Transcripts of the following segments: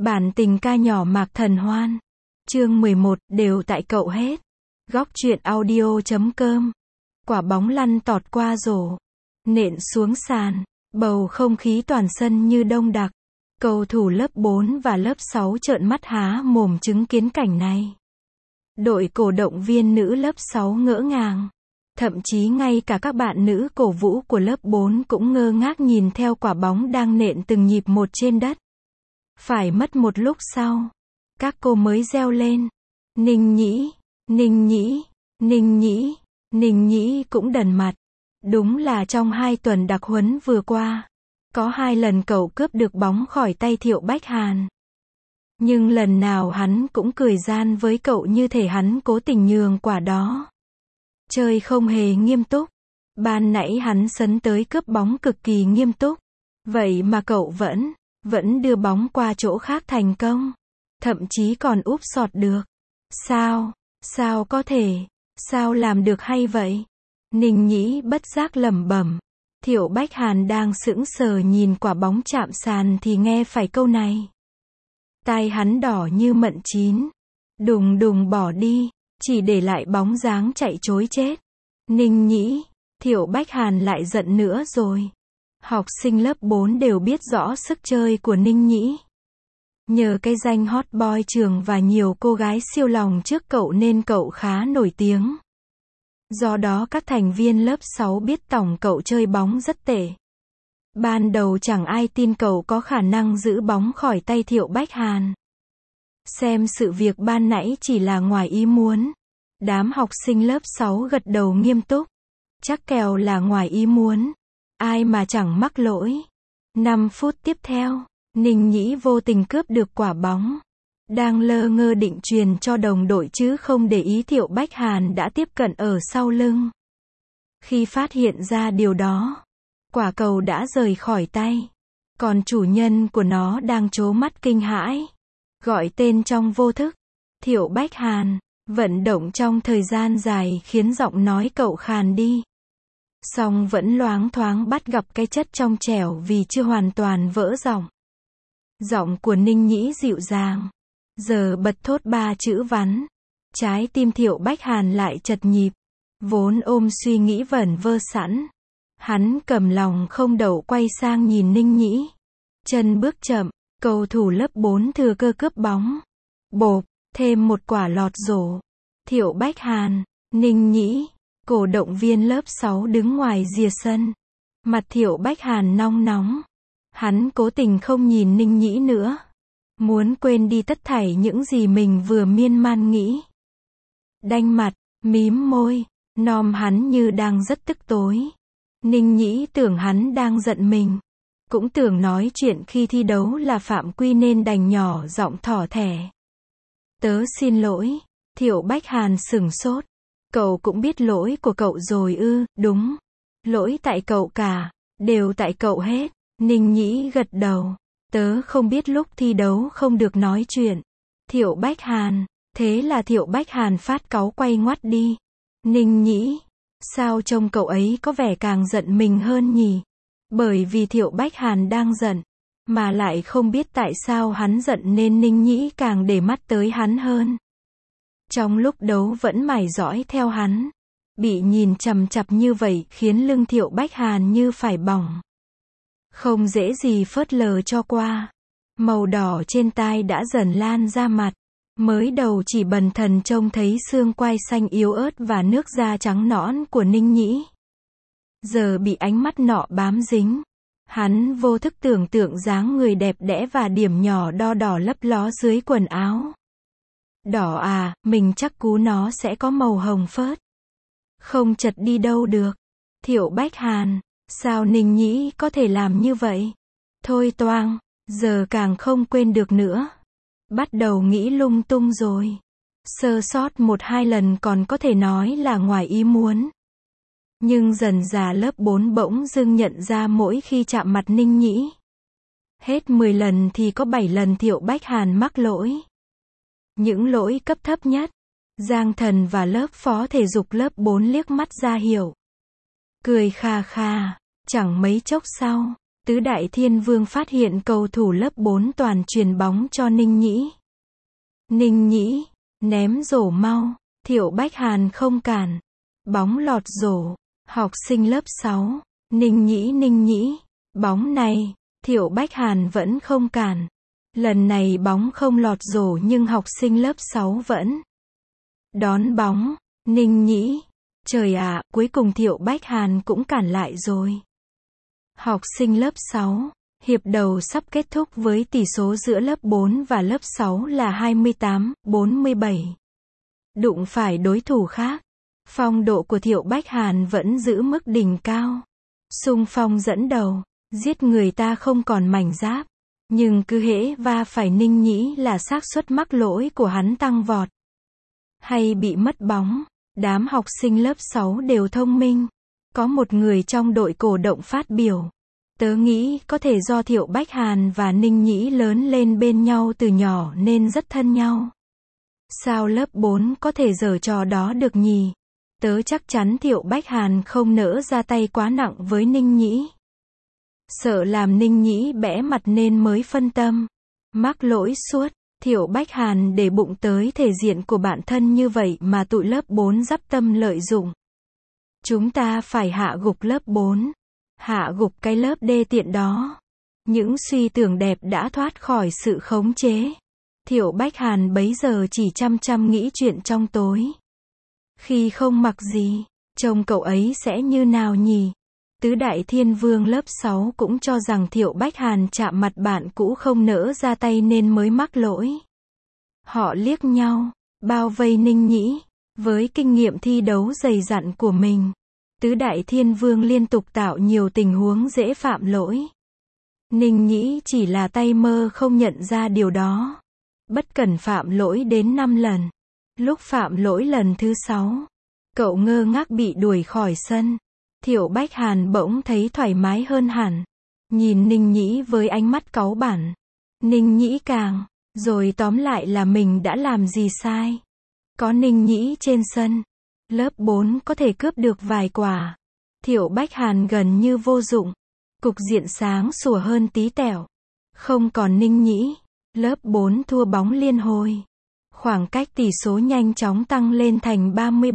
Bản tình ca nhỏ Mạc Thần Hoan. Chương 11, đều tại cậu hết. Góc truyện audio.com. Quả bóng lăn tọt qua rổ, nện xuống sàn, bầu không khí toàn sân như đông đặc. Cầu thủ lớp 4 và lớp 6 trợn mắt há mồm chứng kiến cảnh này. Đội cổ động viên nữ lớp 6 ngỡ ngàng. Thậm chí ngay cả các bạn nữ cổ vũ của lớp 4 cũng ngơ ngác nhìn theo quả bóng đang nện từng nhịp một trên đất. Phải mất một lúc sau, các cô mới reo lên. Ninh Nhĩ, Ninh Nhĩ, Ninh Nhĩ, Ninh Nhĩ cũng đần mặt. Đúng là trong 2 tuần đặc huấn vừa qua, có 2 lần cậu cướp được bóng khỏi tay Thiệu Bách Hàn. Nhưng lần nào hắn cũng cười gian với cậu như thể hắn cố tình nhường quả đó. Chơi không hề nghiêm túc. Ban nãy hắn sấn tới cướp bóng cực kỳ nghiêm túc. Vậy mà cậu vẫn đưa bóng qua chỗ khác thành công. Thậm chí còn úp sọt được. Sao có thể, sao làm được hay vậy? Ninh Nhĩ bất giác lẩm bẩm. Thiệu Bách Hàn đang sững sờ nhìn quả bóng chạm sàn thì nghe phải câu này. Tai hắn đỏ như mận chín. Đùng đùng bỏ đi, chỉ để lại bóng dáng chạy trối chết. Ninh Nhĩ, Thiệu Bách Hàn lại giận nữa rồi. Học sinh lớp 4 đều biết rõ sức chơi của Ninh Nhĩ. Nhờ cái danh hot boy trường và nhiều cô gái siêu lòng trước cậu nên cậu khá nổi tiếng. Do đó các thành viên lớp 6 biết tỏng cậu chơi bóng rất tệ. Ban đầu chẳng ai tin cậu có khả năng giữ bóng khỏi tay Thiệu Bách Hàn. Xem sự việc ban nãy chỉ là ngoài ý muốn. Đám học sinh lớp 6 gật đầu nghiêm túc. Chắc kèo là ngoài ý muốn. Ai mà chẳng mắc lỗi. 5 phút tiếp theo, Ninh Nhĩ vô tình cướp được quả bóng. Đang lơ ngơ định truyền cho đồng đội chứ không để ý Thiệu Bách Hàn đã tiếp cận ở sau lưng. Khi phát hiện ra điều đó, quả cầu đã rời khỏi tay. Còn chủ nhân của nó đang trố mắt kinh hãi. Gọi tên trong vô thức. Thiệu Bách Hàn. Vận động trong thời gian dài khiến giọng nói cậu khàn đi. Song vẫn loáng thoáng bắt gặp cái chất trong trẻo vì chưa hoàn toàn vỡ giọng. Giọng của Ninh Nhĩ dịu dàng. Giờ bật thốt 3 chữ vắn. Trái tim Thiệu Bách Hàn lại chật nhịp. Vốn ôm suy nghĩ vẩn vơ sẵn. Hắn cầm lòng không đậu quay sang nhìn Ninh Nhĩ. Chân bước chậm, cầu thủ lớp 4 thừa cơ cướp bóng. Bộp, thêm một quả lọt rổ. Thiệu Bách Hàn, Ninh Nhĩ, cổ động viên lớp 6 đứng ngoài rìa sân. Mặt Thiệu Bách Hàn nong nóng. Hắn cố tình không nhìn Ninh Nhĩ nữa. Muốn quên đi tất thảy những gì mình vừa miên man nghĩ. Đanh mặt, mím môi, nom hắn như đang rất tức tối. Ninh Nhĩ tưởng hắn đang giận mình. Cũng tưởng nói chuyện khi thi đấu là phạm quy nên đành nhỏ giọng thỏ thẻ. Tớ xin lỗi. Thiệu Bách Hàn sửng sốt. Cậu cũng biết lỗi của cậu rồi ư? Đúng. Lỗi tại cậu cả. Đều tại cậu hết. Ninh Nhĩ gật đầu. Tớ không biết lúc thi đấu không được nói chuyện. Thiệu Bách Hàn. Thế là Thiệu Bách Hàn phát cáu quay ngoắt đi. Ninh Nhĩ. Sao trông cậu ấy có vẻ càng giận mình hơn nhỉ? Bởi vì Thiệu Bách Hàn đang giận. Mà lại không biết tại sao hắn giận nên Ninh Nhĩ càng để mắt tới hắn hơn. Trong lúc đấu vẫn mải dõi theo hắn. Bị nhìn chằm chặp như vậy khiến lưng Thiệu Bách Hàn như phải bỏng. Không dễ gì phớt lờ cho qua. Màu đỏ trên tai đã dần lan ra mặt. Mới đầu chỉ bần thần trông thấy xương quai xanh yếu ớt và nước da trắng nõn của Ninh Nhĩ. Giờ bị ánh mắt nọ bám dính. Hắn vô thức tưởng tượng dáng người đẹp đẽ và điểm nhỏ đo đỏ lấp ló dưới quần áo. Đỏ à, mình chắc cú nó sẽ có màu hồng phớt. Không chật đi đâu được. Thiệu Bách Hàn, sao Ninh Nhĩ có thể làm như vậy? Thôi toang, giờ càng không quên được nữa. Bắt đầu nghĩ lung tung rồi. Sơ sót 1-2 lần còn có thể nói là ngoài ý muốn. Nhưng dần dà lớp 4 bỗng dưng nhận ra mỗi khi chạm mặt Ninh Nhĩ. Hết 10 lần thì có 7 lần Thiệu Bách Hàn mắc lỗi. Những lỗi cấp thấp nhất. Giang Thần và lớp phó thể dục lớp 4 liếc mắt ra hiểu. Cười kha kha. Chẳng mấy chốc sau, Tứ Đại Thiên Vương phát hiện cầu thủ lớp 4 toàn chuyền bóng cho Ninh Nhĩ. Ninh Nhĩ, ném rổ mau, Thiệu Bách Hàn không cản. Bóng lọt rổ, học sinh lớp 6, Ninh Nhĩ, bóng này, Thiệu Bách Hàn vẫn không cản. Lần này bóng không lọt rổ nhưng học sinh lớp 6 vẫn đón bóng, Ninh Nhĩ. Trời ạ, cuối cùng Thiệu Bách Hàn cũng cản lại rồi. Học sinh lớp 6, hiệp đầu sắp kết thúc với tỷ số giữa lớp 4 và lớp 6 là 28-47. Đụng phải đối thủ khác, phong độ của Thiệu Bách Hàn vẫn giữ mức đỉnh cao. Xung phong dẫn đầu, giết người ta không còn mảnh giáp. Nhưng cứ hễ va phải Ninh Nhĩ là xác suất mắc lỗi của hắn tăng vọt. Hay bị mất bóng, đám học sinh lớp 6 đều thông minh. Có một người trong đội cổ động phát biểu. Tớ nghĩ có thể do Thiệu Bách Hàn và Ninh Nhĩ lớn lên bên nhau từ nhỏ nên rất thân nhau. Sao lớp 4 có thể giở trò đó được nhỉ? Tớ chắc chắn Thiệu Bách Hàn không nỡ ra tay quá nặng với Ninh Nhĩ. Sợ làm Ninh Nhĩ bẽ mặt nên mới phân tâm. Mắc lỗi suốt, Thiệu Bách Hàn để bụng tới thể diện của bản thân như vậy mà tụi lớp 4 dắp tâm lợi dụng. Chúng ta phải hạ gục lớp 4. Hạ gục cái lớp đê tiện đó. Những suy tưởng đẹp đã thoát khỏi sự khống chế. Thiệu Bách Hàn bấy giờ chỉ chăm nghĩ chuyện trong tối. Khi không mặc gì, trông cậu ấy sẽ như nào nhỉ? Tứ Đại Thiên Vương lớp 6 cũng cho rằng Thiệu Bách Hàn chạm mặt bạn cũ không nỡ ra tay nên mới mắc lỗi. Họ liếc nhau, bao vây Ninh Nhĩ. Với kinh nghiệm thi đấu dày dặn của mình, Tứ Đại Thiên Vương liên tục tạo nhiều tình huống dễ phạm lỗi. Ninh Nhĩ chỉ là tay mơ không nhận ra điều đó. Bất cần phạm lỗi đến 5 lần. Lúc phạm lỗi lần thứ 6, cậu ngơ ngác bị đuổi khỏi sân. Thiệu Bách Hàn bỗng thấy thoải mái hơn hẳn. Nhìn Ninh Nhĩ với ánh mắt cáu bẳn. Ninh Nhĩ càng, rồi tóm lại là mình đã làm gì sai. Có Ninh Nhĩ trên sân, lớp 4 có thể cướp được vài quả. Thiệu Bách Hàn gần như vô dụng. Cục diện sáng sủa hơn tí tẹo. Không còn Ninh Nhĩ, lớp 4 thua bóng liên hồi. Khoảng cách tỷ số nhanh chóng tăng lên thành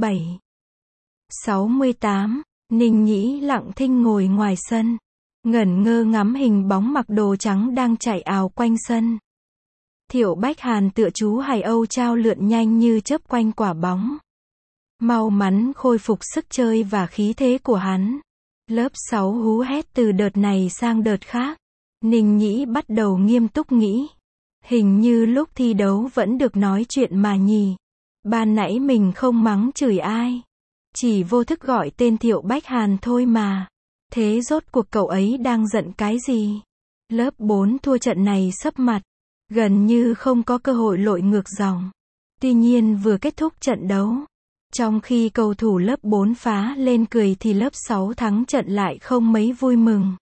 37-68. Ninh Nhĩ lặng thinh ngồi ngoài sân, ngẩn ngơ ngắm hình bóng mặc đồ trắng đang chạy ào quanh sân. Thiệu Bách Hàn tựa chú Hải Âu trao lượn nhanh như chớp quanh quả bóng. Mau mắn khôi phục sức chơi và khí thế của hắn. Lớp 6 hú hét từ đợt này sang đợt khác. Ninh Nhĩ bắt đầu nghiêm túc nghĩ. Hình như lúc thi đấu vẫn được nói chuyện mà nhỉ. Ban nãy mình không mắng chửi ai. Chỉ vô thức gọi tên Thiệu Bách Hàn thôi mà. Thế rốt cuộc cậu ấy đang giận cái gì? Lớp 4 thua trận này sấp mặt. Gần như không có cơ hội lội ngược dòng. Tuy nhiên vừa kết thúc trận đấu. Trong khi cầu thủ lớp 4 phá lên cười thì lớp 6 thắng trận lại không mấy vui mừng.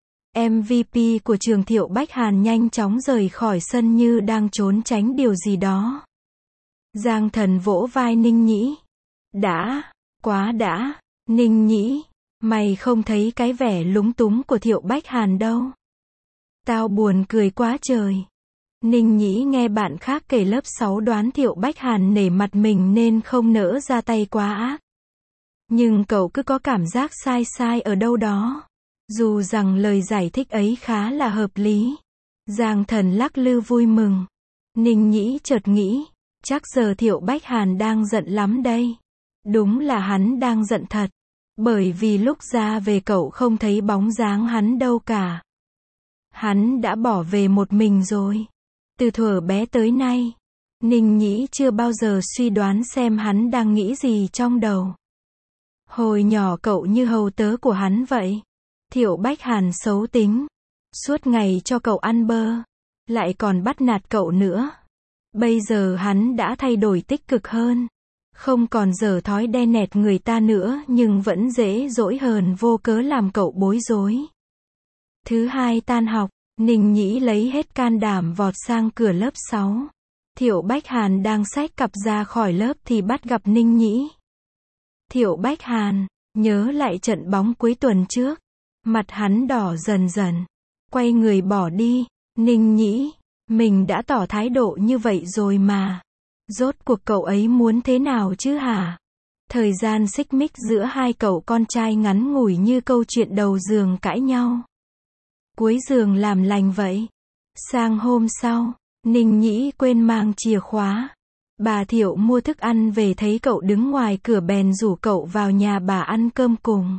MVP của trường Thiệu Bách Hàn nhanh chóng rời khỏi sân như đang trốn tránh điều gì đó. Giang Thần vỗ vai Ninh Nhĩ. Quá đã, Ninh Nhĩ, mày không thấy cái vẻ lúng túng của Thiệu Bách Hàn đâu. Tao buồn cười quá trời. Ninh Nhĩ nghe bạn khác kể lớp 6 đoán Thiệu Bách Hàn nể mặt mình nên không nỡ ra tay quá ác. Nhưng cậu cứ có cảm giác sai ở đâu đó. Dù rằng lời giải thích ấy khá là hợp lý. Giang Thần lắc lư vui mừng. Ninh Nhĩ chợt nghĩ, chắc giờ Thiệu Bách Hàn đang giận lắm đây. Đúng là hắn đang giận thật. Bởi vì lúc ra về cậu không thấy bóng dáng hắn đâu cả. Hắn đã bỏ về một mình rồi. Từ thuở bé tới nay, Ninh Nhĩ chưa bao giờ suy đoán xem hắn đang nghĩ gì trong đầu. Hồi nhỏ cậu như hầu tớ của hắn vậy. Thiệu Bách Hàn xấu tính. Suốt ngày cho cậu ăn bơ. Lại còn bắt nạt cậu nữa. Bây giờ hắn đã thay đổi tích cực hơn. Không còn dở thói đe nẹt người ta nữa nhưng vẫn dễ dỗi hờn vô cớ làm cậu bối rối. Thứ hai tan học, Ninh Nhĩ lấy hết can đảm vọt sang cửa lớp 6. Thiệu Bách Hàn đang xách cặp ra khỏi lớp thì bắt gặp Ninh Nhĩ. Thiệu Bách Hàn, nhớ lại trận bóng cuối tuần trước. Mặt hắn đỏ dần dần. Quay người bỏ đi. Ninh Nhĩ, mình đã tỏ thái độ như vậy rồi mà. Rốt cuộc cậu ấy muốn thế nào chứ hả? Thời gian xích mích giữa hai cậu con trai ngắn ngủi như câu chuyện đầu giường cãi nhau. Cuối giường làm lành vậy. Sang hôm sau, Ninh Nhĩ quên mang chìa khóa. Bà Thiệu mua thức ăn về thấy cậu đứng ngoài cửa bèn rủ cậu vào nhà bà ăn cơm cùng.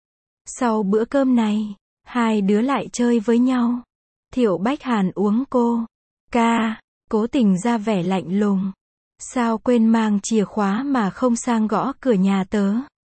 Sau bữa cơm này, hai đứa lại chơi với nhau. Thiệu Bách Hàn uống Coca, cố tình ra vẻ lạnh lùng. Sao quên mang chìa khóa mà không sang gõ cửa nhà tớ?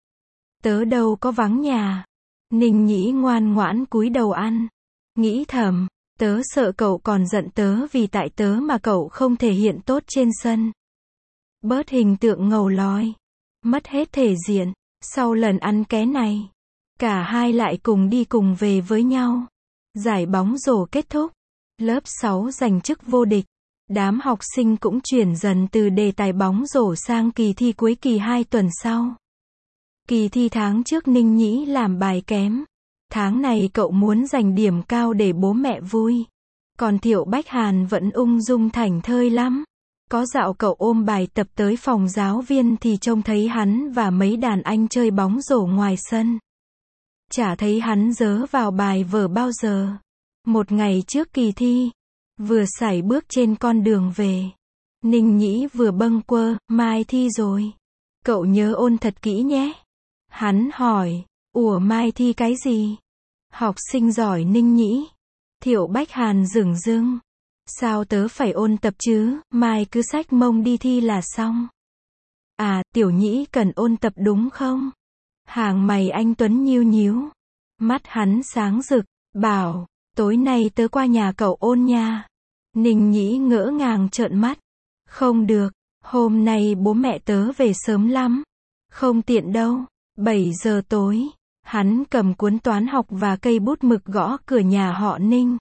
Tớ đâu có vắng nhà. Ninh Nhĩ ngoan ngoãn cúi đầu ăn. Nghĩ thầm, tớ sợ cậu còn giận tớ vì tại tớ mà cậu không thể hiện tốt trên sân. Bớt hình tượng ngầu lòi, mất hết thể diện. Sau lần ăn ké này, cả hai lại cùng đi cùng về với nhau. Giải bóng rổ kết thúc. Lớp 6 giành chức vô địch. Đám học sinh cũng chuyển dần từ đề tài bóng rổ sang kỳ thi cuối kỳ 2 tuần sau. Kỳ thi tháng trước Ninh Nhĩ làm bài kém. Tháng này cậu muốn giành điểm cao để bố mẹ vui. Còn Thiệu Bách Hàn vẫn ung dung thảnh thơi lắm. Có dạo cậu ôm bài tập tới phòng giáo viên thì trông thấy hắn và mấy đàn anh chơi bóng rổ ngoài sân. Chả thấy hắn dớ vào bài vở bao giờ. Một ngày trước kỳ thi, vừa sải bước trên con đường về, Ninh Nhĩ vừa bâng quơ, mai thi rồi. Cậu nhớ ôn thật kỹ nhé. Hắn hỏi, ủa mai thi cái gì? Học sinh giỏi Ninh Nhĩ. Thiệu Bách Hàn dửng dưng. Sao tớ phải ôn tập chứ, mai cứ xách mông đi thi là xong. À, Tiểu Nhĩ cần ôn tập đúng không? Hàng mày anh Tuấn nhíu nhíu. Mắt hắn sáng rực, bảo, tối nay tớ qua nhà cậu ôn nha. Ninh Nhĩ ngỡ ngàng trợn mắt. Không được, hôm nay bố mẹ tớ về sớm lắm. Không tiện đâu. 7 giờ tối, hắn cầm cuốn toán học và cây bút mực gõ cửa nhà họ Ninh.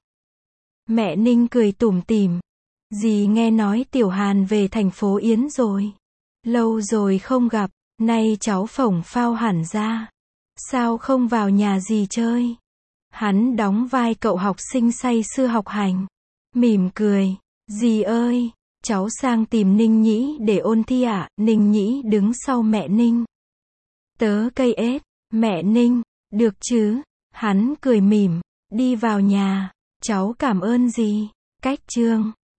Mẹ Ninh cười tủm tỉm. Dì nghe nói Tiểu Hàn về thành phố Yến rồi. Lâu rồi không gặp, nay cháu phổng phao hẳn ra. Sao không vào nhà dì chơi? Hắn đóng vai cậu học sinh say sưa học hành. Mỉm cười. Dì ơi, cháu sang tìm Ninh Nhĩ để ôn thi ạ. Ninh Nhĩ đứng sau mẹ Ninh. Tớ cây ết. Mẹ Ninh, được chứ? Hắn cười mỉm, đi vào nhà. Cháu cảm ơn dì. Cách chương